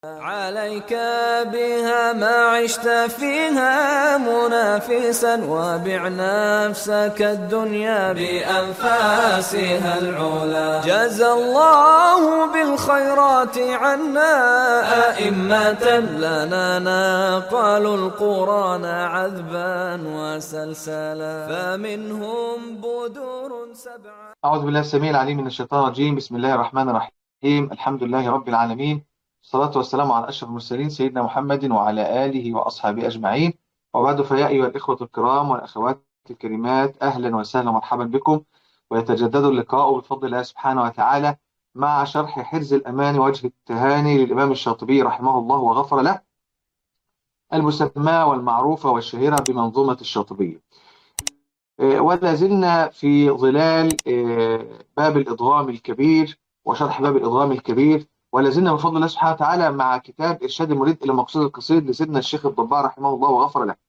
عليك بها ما عشت فيها منافسا، وبع نفسك الدنيا بأنفاسها العلا. جزى الله بالخيرات عنا أئمة لنا نقلوا القرآن عذبا وسلسلا، فمنهم بدور سبعة. أعوذ بالله السميع العليم من الشيطان الرجيم. بسم الله الرحمن الرحيم. الحمد لله رب العالمين، والصلاة والسلام على أشرف المرسلين سيدنا محمد وعلى آله وأصحابه أجمعين. وبعد، فيا أيها الإخوة الكرام والأخوات الكريمات، أهلا وسهلا ومرحبا بكم. ويتجدد اللقاء بفضل الله سبحانه وتعالى مع شرح حرز الأمان وجه التهاني للإمام الشاطبي رحمه الله وغفر له، المسمى والمعروفة والشهيرة بمنظومة الشاطبية. ولا زلنا في ظلال باب الإضغام الكبير وشرح باب الإضغام الكبير، ولا زلنا بفضل الله سبحانه وتعالى مع كتاب إرشاد المريد إلى المقصود القصير لسيدنا الشيخ الضباع رحمه الله وغفر له.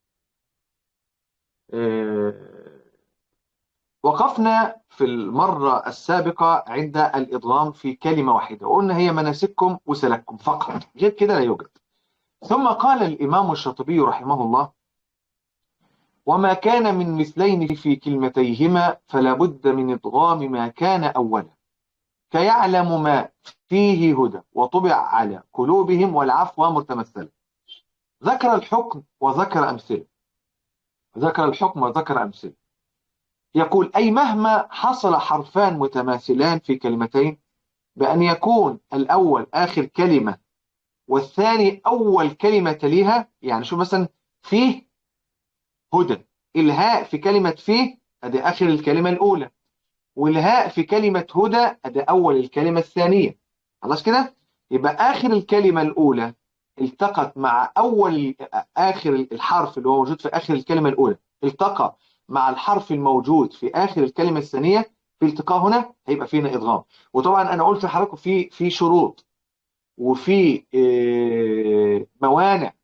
وقفنا في المرة السابقة عند الإضغام في كلمة واحدة، وقلنا هي مناسككم وسلككم فقط، غير كده لا يوجد. ثم قال الإمام الشاطبي رحمه الله: وما كان من مثلين في كلمتيهما فلا بد من إدغام ما كان أولا، كيعلم ما فيه هدى وطبع على قلوبهم والعفو متمثلا. ذكر الحكم وذكر أمثلة، ذكر الحكم وذكر أمثلة. يقول: أي مهما حصل حرفان متماثلان في كلمتين بأن يكون الأول آخر كلمة والثاني أول كلمة تليها، يعني شو مثلا فيه هدى، الهاء في كلمة فيه أدي آخر الكلمة الأولى، والهاء في كلمة هدى أدي أول الكلمة الثانية. خلاص كده؟ يبقى آخر الكلمة الأولى التقت مع أول آخر الحرف اللي هو موجود في آخر الكلمة الأولى، التقى مع الحرف الموجود في آخر الكلمة الثانية، في التقاء هنا هيبقى فينا إدغام. وطبعا أنا قلت لحضراتكم في شروط وفي موانع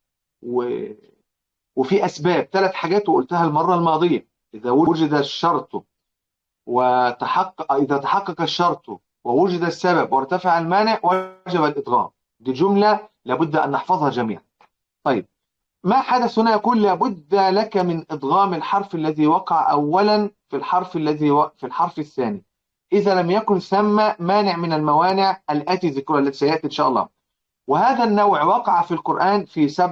وفي أسباب، ثلاث حاجات وقلتها المرة الماضية. إذا وجد الشرط إذا تحقق الشرط ووجد السبب وارتفع المانع وجب الإدغام. دي جملة لابد أن نحفظها جميعا. طيب، ما حدث هنا؟ يقول: لابد لك من إدغام الحرف الذي وقع أولا في في الحرف الثاني إذا لم يكن ثم مانع من الموانع التي ذكرها التي سيأتي إن شاء الله. وهذا النوع وقع في القرآن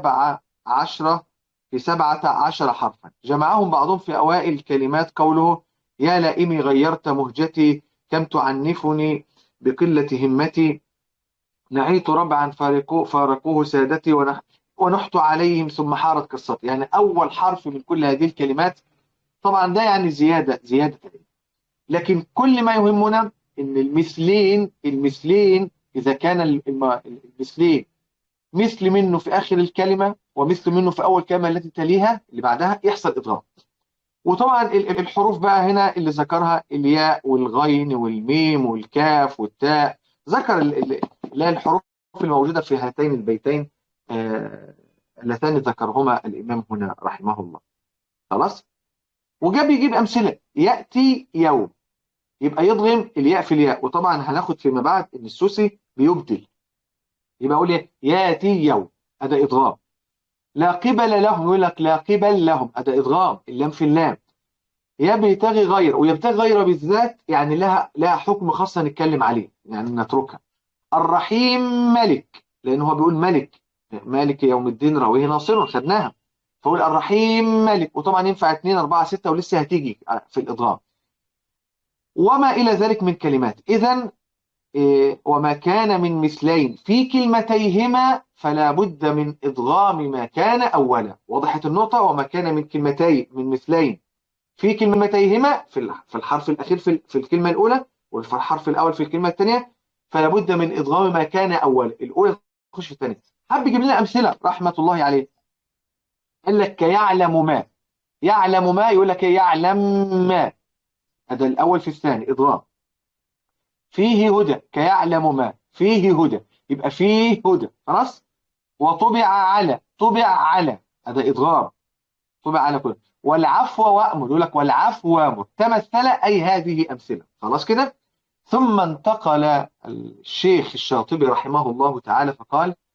في 17 حرفا، جمعهم بعضهم في أوائل الكلمات، قوله: يا لائمي غيرت مهجتي، كم تعنفني بقلة همتي، نعيت ربعا فارقوه سادتي، ونحت عليهم ثم حارت قصتي. يعني أول حرف من كل هذه الكلمات. طبعا ده يعني زيادة. لكن كل ما يهمنا ان المثلين اذا كان المثلين مثل منه في اخر الكلمه ومثل منه في اول كلمه التي تليها اللي بعدها يحصل ادغام. وطبعا الحروف بقى هنا اللي ذكرها الياء والغين والميم والكاف والتاء، ذكر اللي هي الحروف الموجوده في هاتين البيتين اللتان ذكرهما الامام هنا رحمه الله. خلاص، وجاب يجيب امثله: ياتي يوم، يبقى يضغم الياء في الياء. وطبعا هناخد فيما بعد ان السوسي بيبدل، يبقى اقول ايه؟ ياتي يوم، هذا ادغام. لا قبل لهم، يقول لك لا قبل لهم، هذا ادغام، اللام في اللام. يبتغي غير، ويبتغي غير بالذات يعني لها حكم خاص نتكلم عليه، يعني نتركها. الرحيم ملك، لانه هو بيقول ملك، مالك يوم الدين راويه ناصر، خدناها. فقول الرحيم ملك، وطبعا ينفع 2 4 6 ولسه هتيجي في الادغام. وما إلى ذلك من كلمات. إذن وما كان من مثلين في كلمتيهما فلا بد من إدغام ما كان أولا. وضحت النقطة؟ وما كان من من مثلين في كلمتيهما في الحرف الأخير في الكلمة الأولى، وفي الحرف الأول في الكلمة الثانية، فلا بد من إدغام ما كان أولا. الأولى تخش في الثانية. حب يجيب لنا أمثلة رحمة الله عليه. قال لك: كيعلم ما، يعلم ما، يقول لك يعلم ما، هذا الأول في الثاني إدغام. فيه هدى، كيعلم ما فيه هدى، يبقى فيه هدى. خلاص. وطبع على، طبع على، هذا إضغام، طبع على كله. والعفو وأمر، يقول لك والعفو وأمر تمثل، أي هذه أمثلة. خلاص كده. ثم انتقل الشيخ الشاطبي رحمه الله تعالى فقال: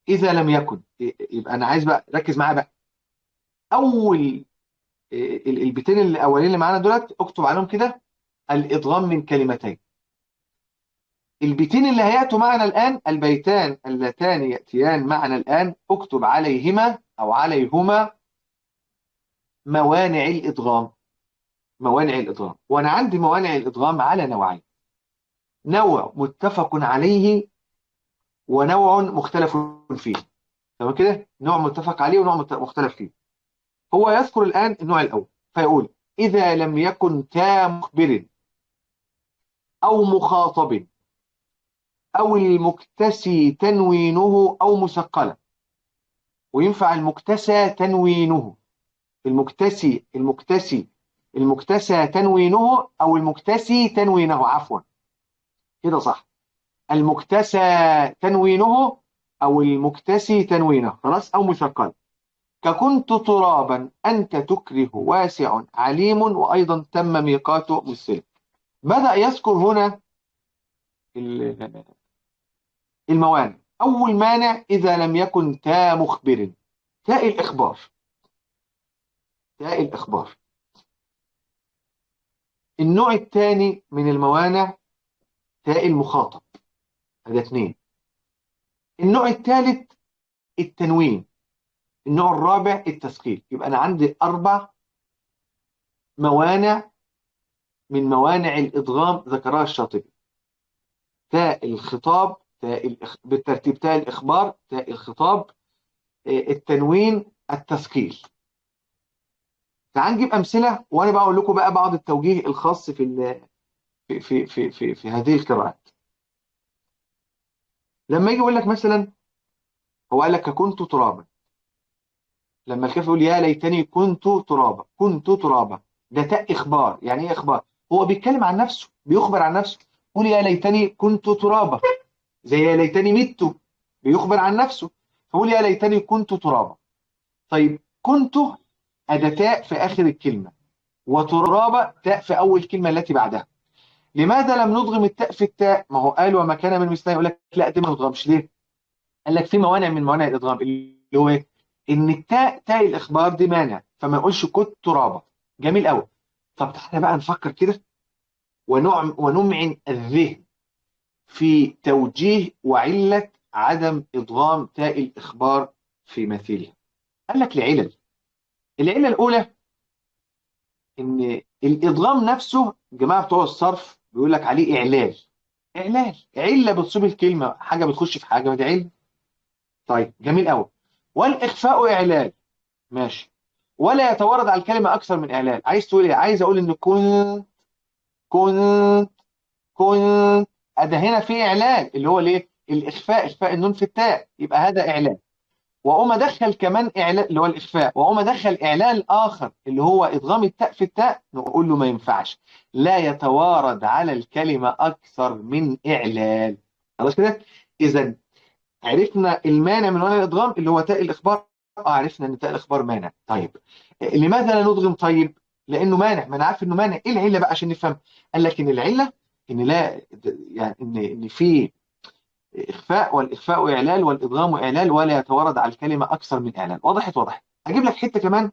إذا لم يكن، يبقى أنا عايز بقى ركز معايا بقى. أول البيتين الأولين اللي معانا دولت اكتب عليهم كده الإدغام من كلمتين. البيتين اللي هيأتوا معنا الآن، البيتان اللتان يأتيان معنا الآن، اكتب عليهما أو عليهما موانع الإدغام. موانع الإدغام، وأنا عندي موانع الإدغام على نوعين: نوع متفق عليه ونوع مختلف فيه. تمام كده؟ نوع متفق عليه ونوع مختلف فيه. هو يذكر الآن النوع الأول فيقول: إذا لم يكن تا مخبر أو مخاطب أو المكتسي تنوينه أو مثقلا. وينفع المكتسى تنوينه، المكتسى تنوينه أو المكتسي تنوينه، عفوا كده صح. المكتسى تنوينه أو المكتسي تنوينه، خلاص، أو مثقل. ككنت ترابا أنت تكره واسع عليم، وأيضا تم ميقات مسلم. بدأ يذكر هنا الموانع. أول مانع: إذا لم يكن تا مخبر، تاء الإخبار. تاء الإخبار. النوع الثاني من الموانع تاء المخاطب، هذا اثنين. النوع الثالث التنوين. النوع الرابع التثقيل. يبقى أنا عندي 4 موانع من موانع الإدغام ذكرها الشاطبي: تاء الخطاب، بالترتيب تاء الإخبار، تاء الخطاب، التنوين، التثقيل. تعال نجيب أمثلة وأنا بقول لكم بقى بعض التوجيه الخاص في هذه القراءات. لما يجي يقول لك مثلا، هو قال لك كنت ترابا، لما الكاف يقول يا ليتني كنت ترابا، كنت ترابا، ده تاء إخبار. يعني إيه إخبار؟ هو بيتكلم عن نفسه، بيخبر عن نفسه. قول يا ليتني كنت ترابا، زي يا ليتني مت، بيخبر عن نفسه. فقول يا ليتني كنت ترابا. طيب كنت أداة تاء في آخر الكلمة، وترابا تاء في أول كلمة التي بعدها. لماذا لم ندغم التاء في التاء؟ ما هو قال وما كان من مثله. يقول لك لا، دي ما ندغمش. ليه؟ قال لك في موانع من موانع الإدغام، اللي هو إيه؟ إن التاء تاء الإخبار دي مانع، فما يقولش كنت ترابا. جميل قوي. طب تعالى بقى نفكر كده ونمعن الذهن في توجيه وعلة عدم إدغام تاء الإخبار في مثيلها. قال لك لعلل. العلة الأولى إن الإدغام نفسه، جماعة بتوع الصرف بيقول لك عليه إعلال. إعلال، علة بتصيب الكلمة، حاجة بتخش في حاجة، ما دي علة. طيب جميل قوي. والإخفاء إعلال، ماشي. ولا يتوارد على الكلمة أكثر من إعلال. عايز تقول إيه؟ عايز أقول إن كنت كنت ده هنا في إعلال، اللي هو ليه؟ الإخفاء، إخفاء النون في التاء، يبقى هذا إعلال. واقوم ادخل كمان اعلان اللي هو الاخفاء، واقوم ادخل اعلان اخر اللي هو ادغام التاء في التاء، نقول له ما ينفعش، لا يتوارد على الكلمه اكثر من اعلان. خلاص كده. اذا عرفنا المانع من موانع الادغام اللي هو تاء الاخبار. عرفنا ان تاء الاخبار مانع. طيب لماذا لا ندغم؟ طيب لانه مانع. ما انا عارف انه مانع. ايه العله بقى عشان نفهم؟ قال لك ان العله ان لا، يعني ان في إخفاء، والإخفاء إعلال، والإدغام إعلال، ولا يتوارد على الكلمة أكثر من إعلال. وضحت؟ وضحت. أجيب لك حتة كمان.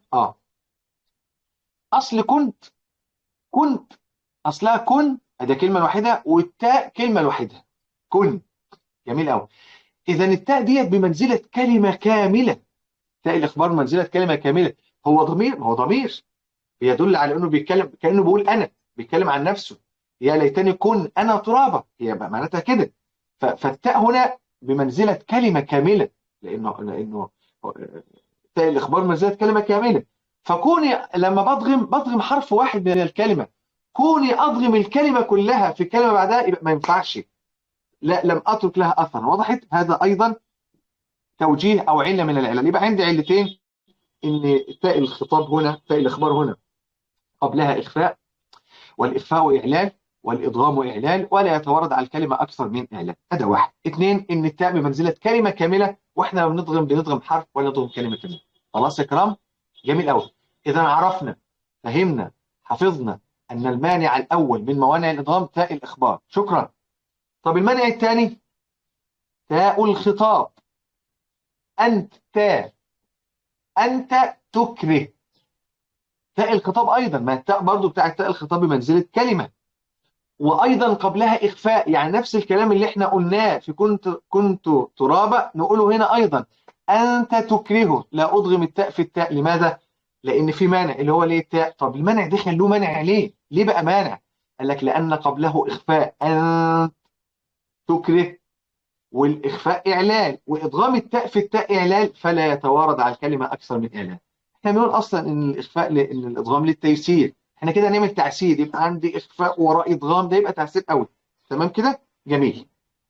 أصل كنت أصلها كن، ده كلمة واحدة، والتاء كلمة واحدة، كن. جميل قوي. إذا التاء ديت بمنزلة كلمة كاملة. تاء الإخبار منزلة كلمة كاملة. هو ضمير، ما هو ضمير يدل على إنه بيتكلم، كأنه بيقول أنا، بيتكلم عن نفسه. يا ليتني كن أنا ترابا، هي معناتها كده. فالتاء هنا بمنزلة كلمة كاملة، لأنه تاء الإخبار منزلة كلمة كاملة. فكوني لما بضغم حرف واحد من الكلمة، كوني أضغم الكلمة كلها في الكلمة بعدها، يبقى ما ينفعش. لا، لم أترك لها أثرا. وضحت؟ هذا أيضا توجيه أو علة من العلل. يبقى عندي علتين: إن تاء الخطاب هنا، تاء الإخبار هنا قبلها إخفاء، والإخفاء إعلان، والإدغام إعلان، ولا يتوارد على الكلمة أكثر من إعلان. هذا واحد. اثنين: إن التاء بمنزلة كلمة كاملة، وإحنا لما بنضغم حرف ولا نضغم كلمة كاملة. خلاص يا كرام؟ جميل قوي. إذا عرفنا، فهمنا، حفظنا أن المانع الأول من موانع الإدغام تاء الإخبار. شكرا. طب المانع الثاني تاء الخطاب. أنت، أنت تكره. تاء الخطاب أيضا، ما التاء برضو بتاعت تاء الخطاب بمنزلة كلمة، وأيضا قبلها إخفاء، يعني نفس الكلام اللي احنا قلناه في كنت ترابا نقوله هنا أيضا. أنت تكرهه، لا أضغم التاء في التاء. لماذا؟ لأن في مانع، اللي هو ليه التاء؟ طب المانع ده خلوه مانع ليه؟ ليه بقى مانع؟ قال لك لأن قبله إخفاء، أن تكره، والإخفاء إعلال، وإدغام التاء في التاء إعلال، فلا يتوارد على الكلمة أكثر من إعلال. احنا بنقول أصلا إن الإخفاء إن الإدغام للتيسير، احنا كده نعمل تعسير، يبقى عندي إخفاء وراء إدغام، ده يبقى تعسير قوي. تمام كده؟ جميل.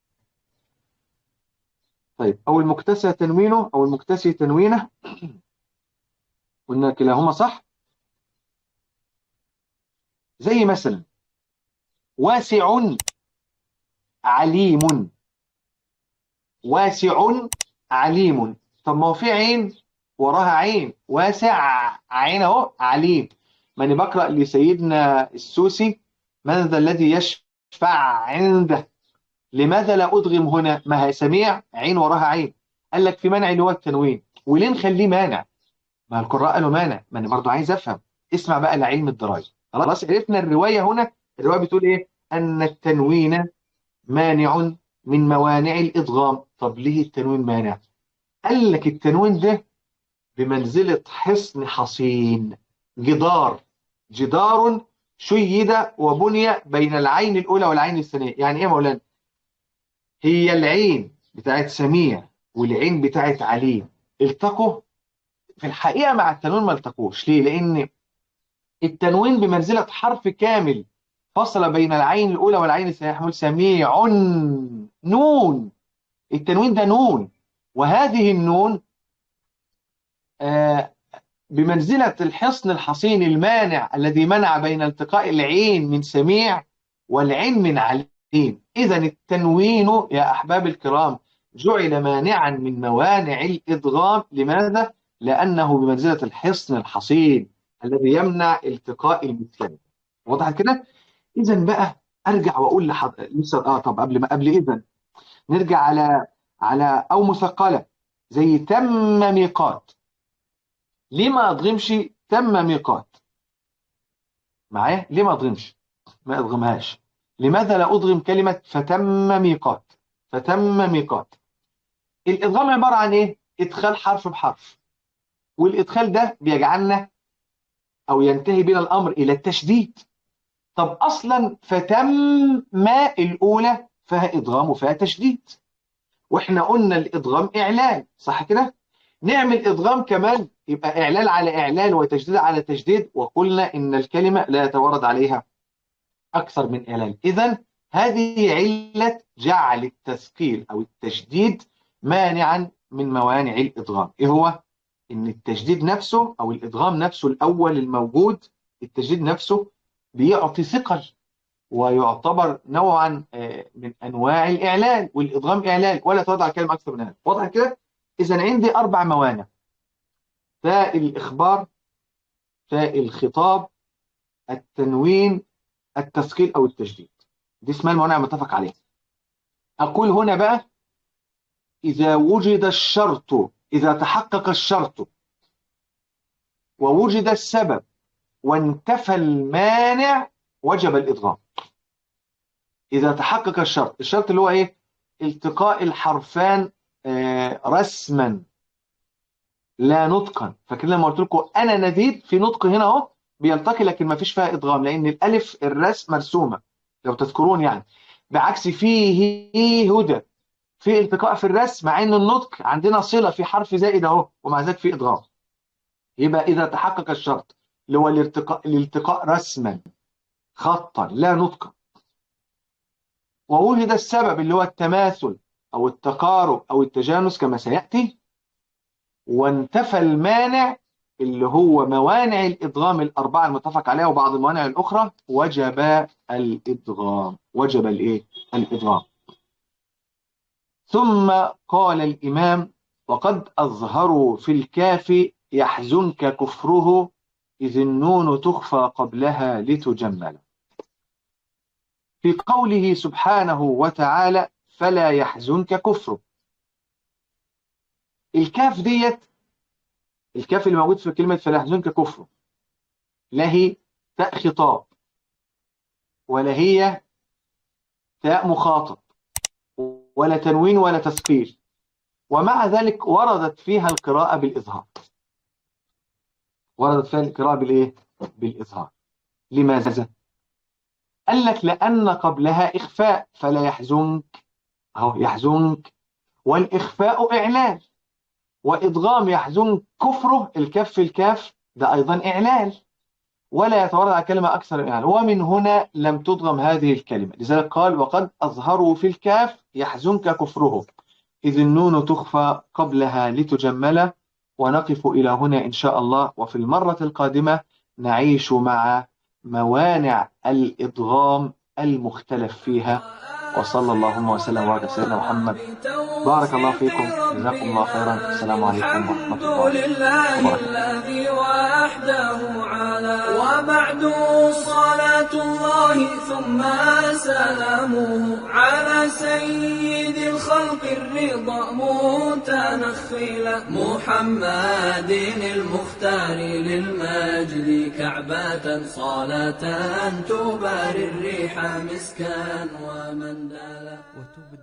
طيب، أو المكتسى تنوينه أو المكتسي تنوينه، قلنا كلاهما صح. زي مثلا واسع عليم، واسع عليم. طب ما هو في عين وراها عين، واسع عين اهو، عليم. ما انا بقرأ لسيدنا السوسي: من ذا الذي يشفع عنده. لماذا لا أدغم هنا؟ ما هي سميع عين وراها عين. قال لك في منع اللي هو التنوين. وليه نخليه مانع؟ ما القراء قالوا مانع، ما انا برضو عايز افهم. اسمع بقى لعلم الدرايه. خلاص عرفنا الروايه هنا. الروايه بتقول ايه؟ ان التنوين مانع من موانع الادغام. طب ليه التنوين مانع؟ قال لك التنوين ده بمنزله حصن حصين، جدار، جدار شيد وبني بين العين الاولى والعين الثانيه. يعني ايه يا مولانا؟ هي العين بتاعت سميع والعين بتاعت عليم التقوا. في الحقيقه مع التنوين ما التقوش. ليه؟ لان التنوين بمنزلة حرف كامل فصل بين العين الأولى والعين الثانية، يحمل سميع، نون. التنوين ده نون، وهذه النون آه بمنزلة الحصن الحصين المانع الذي منع بين التقاء العين من سميع والعين من عليم. إذا التنوين يا أحباب الكرام جعل مانعا من موانع الإدغام. لماذا؟ لأنه بمنزلة الحصن الحصين الذي يمنع التقاء المثلين. واضح كده؟ إذا بقى أرجع وأقول لسه طب قبل إذا نرجع على أو مثقلة زي تم ميقات. ليه ما أضغمش تم ميقات؟ معايا؟ ليه ما أضغمش؟ ما أضغمهاش. لماذا لا أضغم كلمة فتم ميقات؟ فتم ميقات. الإدغام عبارة عن إيه؟ إدخال حرف بحرف، والإدخال ده بيجعلنا أو ينتهي بنا الأمر إلى التشديد. طب أصلا فتم ما الأولى فيها إدغام وفيها تشديد، وإحنا قلنا الإدغام إعلان، صح كده؟ نعمل إدغام كمان يبقى إعلان على إعلان وتشديد على تشديد، وقلنا إن الكلمة لا يتورد عليها أكثر من إعلان. إذا هذه علة جعل التثقيل أو التشديد مانعا من موانع الإدغام. إيه هو؟ إن التشديد نفسه أو الإدغام نفسه الأول الموجود، التشديد نفسه بيعطي ثقل، ويعتبر نوعا من أنواع الإعلان، والإدغام إعلان ولا تضع الكلمة أكثر من هذا. واضح كده؟ إذا عندي 4 موانع: تاء الإخبار، تاء الخطاب، التنوين، التثقيل أو التشديد. دي اسمها الموانع المتفق عليها. أقول هنا بقى: إذا وجد الشرط، إذا تحقق الشرط ووجد السبب وانتفى المانع وجب الإدغام. إذا تحقق الشرط، الشرط اللي هو إيه؟ التقاء الحرفان رسما لا نطقا. فاكرين لما قلت لكم أنا نذير في نطق هنا أهو بيلتقي، لكن ما فيش فيها إدغام لأن الألف الرسم مرسومة لو تذكرون يعني. بعكس فيه هدى، في التقاء في الرسم، مع ان النطق عندنا صله في حرف زائد اهو، ومع ذلك في ادغام. يبقى اذا تحقق الشرط اللي هو الالتقاء رسما خطا لا نطقا، ووجد السبب اللي هو التماثل او التقارب او التجانس كما سياتي، وانتفى المانع اللي هو موانع الادغام الاربعه المتفق عليها وبعض الموانع الاخرى، وجب الادغام. وجب الايه؟ الادغام. ثم قال الإمام: وقد أظهروا في الكاف يحزنك كفره إذ النون تخفى قبلها لتجمل. في قوله سبحانه وتعالى: فلا يحزنك كفره. الكاف ديت، الكاف اللي موجود في كلمة فلا يحزنك كفره، لا هي تاء خطاب ولا هي تاء مخاطب ولا تنوين ولا تثقيل، ومع ذلك وردت فيها القراءة بالإظهار. وردت فيها القراءة بالإيه؟ بالإظهار. لماذا؟ قال لك لأن قبلها إخفاء، فلا يحزنك، أهو يحزنك، والإخفاء إعلال، وإدغام يحزن كفره الكاف في الكاف ده أيضا إعلال، ولا يتورد على كلمة أكثر إعلال، ومن هنا لم تدغم هذه الكلمة. لذلك قال وقد أظهروا في الكاف يحزنك كفره، إذ النون تخفى قبلها لتجمل. ونقف إلى هنا إن شاء الله، وفي المرة القادمة نعيش مع موانع الإدغام المختلف فيها. وصلى اللهم وسلم وبارك على سيدنا محمد. بارك الله فيكم، جزاكم الله خيرا. السلام عليكم ورحمة الله لله وبركاته. الذي وحده على وبعد صلاة الله ثم سلامه على سيد الخلق الرضا متنخلا محمد المختار للمجد كعبة صلاة تباري الريح مسكا ومندلا.